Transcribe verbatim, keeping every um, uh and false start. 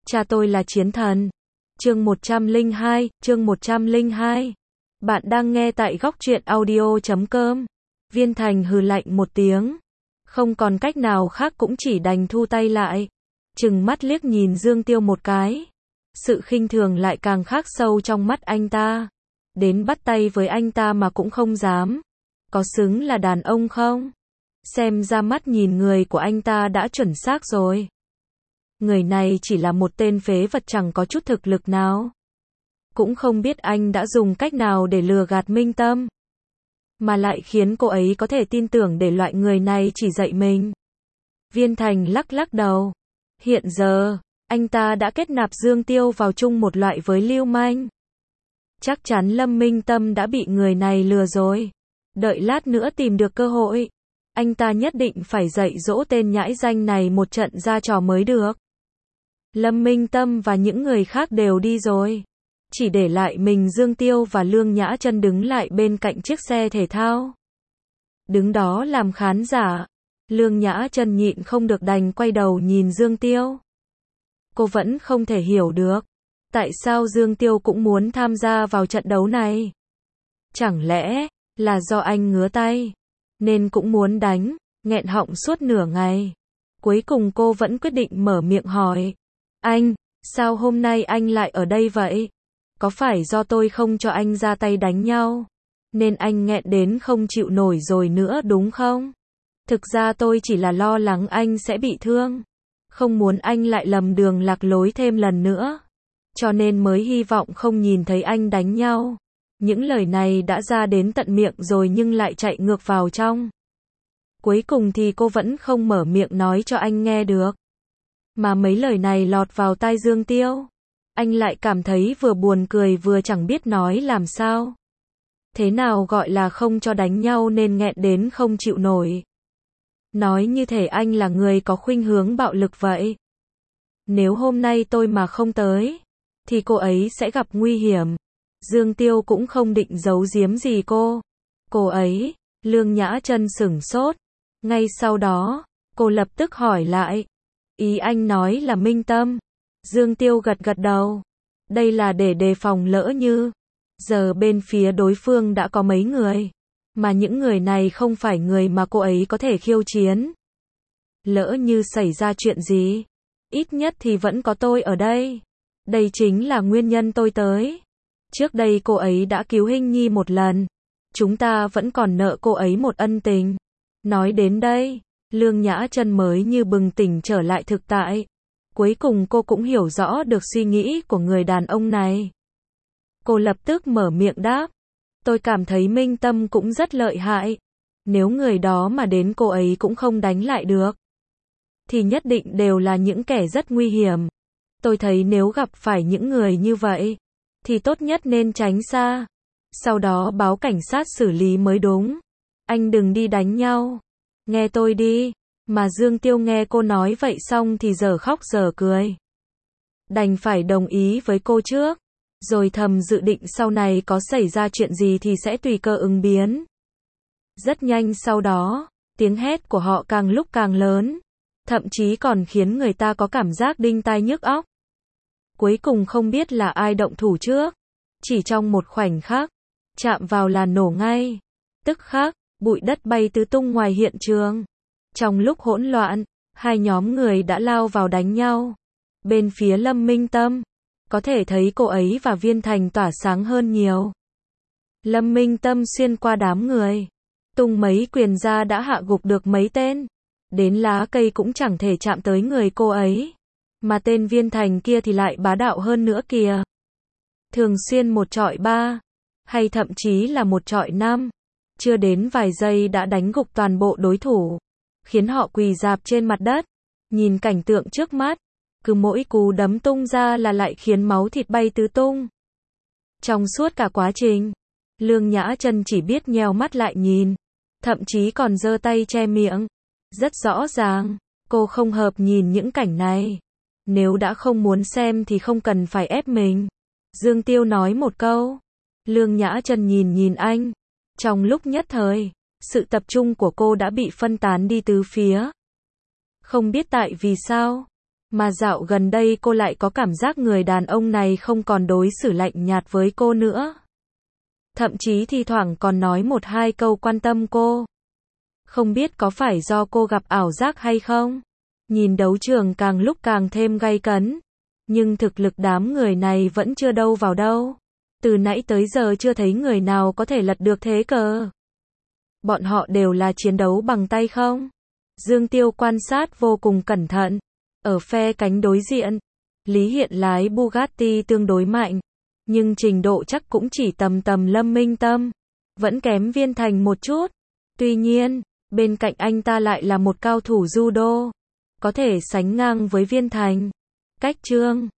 Cha tôi là chiến thần. Chương một trăm lẻ hai, chương một trăm lẻ hai. Bạn đang nghe tại góc truyện audio chấm com. Viên Thành hừ lạnh một tiếng. Không còn cách nào khác cũng chỉ đành thu tay lại. Trừng mắt liếc nhìn Dương Tiêu một cái. Sự khinh thường lại càng khắc sâu trong mắt anh ta. Đến bắt tay với anh ta mà cũng không dám. Có xứng là đàn ông không? Xem ra mắt nhìn người của anh ta đã chuẩn xác rồi. Người này chỉ là một tên phế vật chẳng có chút thực lực nào. Cũng không biết anh đã dùng cách nào để lừa gạt Minh Tâm. Mà lại khiến cô ấy có thể tin tưởng để loại người này chỉ dạy mình. Viên Thành lắc lắc đầu. Hiện giờ, anh ta đã kết nạp Dương Tiêu vào chung một loại với lưu manh. Chắc chắn Lâm Minh Tâm đã bị người này lừa rồi. Đợi lát nữa tìm được cơ hội. Anh ta nhất định phải dạy dỗ tên nhãi danh này một trận ra trò mới được. Lâm Minh Tâm và những người khác đều đi rồi. Chỉ để lại mình Dương Tiêu và Lương Nhã Chân đứng lại bên cạnh chiếc xe thể thao. Đứng đó làm khán giả. Lương Nhã Chân nhịn không được đành quay đầu nhìn Dương Tiêu. Cô vẫn không thể hiểu được. Tại sao Dương Tiêu cũng muốn tham gia vào trận đấu này? Chẳng lẽ là do anh ngứa tay, nên cũng muốn đánh, nghẹn họng suốt nửa ngày. Cuối cùng cô vẫn quyết định mở miệng hỏi. Anh, sao hôm nay anh lại ở đây vậy? Có phải do tôi không cho anh ra tay đánh nhau, nên anh nghẹn đến không chịu nổi rồi nữa đúng không? Thực ra tôi chỉ là lo lắng anh sẽ bị thương. Không muốn anh lại lầm đường lạc lối thêm lần nữa. Cho nên mới hy vọng không nhìn thấy anh đánh nhau. Những lời này đã ra đến tận miệng rồi nhưng lại chạy ngược vào trong. Cuối cùng thì cô vẫn không mở miệng nói cho anh nghe được. Mà mấy lời này lọt vào tai Dương Tiêu. Anh lại cảm thấy vừa buồn cười vừa chẳng biết nói làm sao. Thế nào gọi là không cho đánh nhau nên nghẹn đến không chịu nổi. Nói như thể anh là người có khuynh hướng bạo lực vậy. Nếu hôm nay tôi mà không tới, thì cô ấy sẽ gặp nguy hiểm. Dương Tiêu cũng không định giấu giếm gì cô. Cô ấy, Lương Nhã Chân sửng sốt. Ngay sau đó, cô lập tức hỏi lại. Ý anh nói là Minh Tâm. Dương Tiêu gật gật đầu. Đây là để đề phòng lỡ như. Giờ bên phía đối phương đã có mấy người. Mà những người này không phải người mà cô ấy có thể khiêu chiến. Lỡ như xảy ra chuyện gì, ít nhất thì vẫn có tôi ở đây. Đây chính là nguyên nhân tôi tới. Trước đây cô ấy đã cứu Hinh Nhi một lần. Chúng ta vẫn còn nợ cô ấy một ân tình. Nói đến đây, Lương Nhã Chân mới như bừng tỉnh trở lại thực tại. Cuối cùng cô cũng hiểu rõ được suy nghĩ của người đàn ông này. Cô lập tức mở miệng đáp. Tôi cảm thấy Minh Tâm cũng rất lợi hại. Nếu người đó mà đến cô ấy cũng không đánh lại được, thì nhất định đều là những kẻ rất nguy hiểm. Tôi thấy nếu gặp phải những người như vậy, thì tốt nhất nên tránh xa. Sau đó báo cảnh sát xử lý mới đúng. Anh đừng đi đánh nhau. Nghe tôi đi. Mà Dương Tiêu nghe cô nói vậy xong thì giờ khóc giờ cười. Đành phải đồng ý với cô trước. Rồi thầm dự định sau này có xảy ra chuyện gì thì sẽ tùy cơ ứng biến. Rất nhanh sau đó, tiếng hét của họ càng lúc càng lớn. Thậm chí còn khiến người ta có cảm giác đinh tai nhức óc. Cuối cùng không biết là ai động thủ trước. Chỉ trong một khoảnh khắc, chạm vào là nổ ngay. Tức khắc, bụi đất bay tứ tung ngoài hiện trường. Trong lúc hỗn loạn, hai nhóm người đã lao vào đánh nhau. Bên phía Lâm Minh Tâm, có thể thấy cô ấy và Viên Thành tỏa sáng hơn nhiều. Lâm Minh Tâm xuyên qua đám người, tung mấy quyền ra đã hạ gục được mấy tên. Đến lá cây cũng chẳng thể chạm tới người cô ấy. Mà tên Viên Thành kia thì lại bá đạo hơn nữa kìa. Thường xuyên một trọi ba, hay thậm chí là một trọi năm. Chưa đến vài giây đã đánh gục toàn bộ đối thủ, khiến họ quỳ rạp trên mặt đất. Nhìn cảnh tượng trước mắt, cứ mỗi cú đấm tung ra là lại khiến máu thịt bay tứ tung. Trong suốt cả quá trình, Lương Nhã Chân chỉ biết nheo mắt lại nhìn, thậm chí còn giơ tay che miệng. Rất rõ ràng, cô không hợp nhìn những cảnh này. Nếu đã không muốn xem thì không cần phải ép mình. Dương Tiêu nói một câu. Lương Nhã Chân nhìn nhìn anh. Trong lúc nhất thời, sự tập trung của cô đã bị phân tán đi tứ phía. Không biết tại vì sao, Mà dạo gần đây cô lại có cảm giác người đàn ông này không còn đối xử lạnh nhạt với cô nữa. Thậm chí thi thoảng còn nói một hai câu quan tâm cô. Không biết có phải do cô gặp ảo giác hay không? Nhìn đấu trường càng lúc càng thêm gay cấn. Nhưng thực lực đám người này vẫn chưa đâu vào đâu. Từ nãy tới giờ chưa thấy người nào có thể lật được thế cờ. Bọn họ đều là chiến đấu bằng tay không? Dương Tiêu quan sát vô cùng cẩn thận. Ở phe cánh đối diện, Lý Hiện lái Bugatti tương đối mạnh. Nhưng trình độ chắc cũng chỉ tầm tầm Lâm Minh Tâm. Vẫn kém Viên Thành một chút. Tuy nhiên, bên cạnh anh ta lại là một cao thủ judo. Có thể sánh ngang với Viên Thành. Cách Trương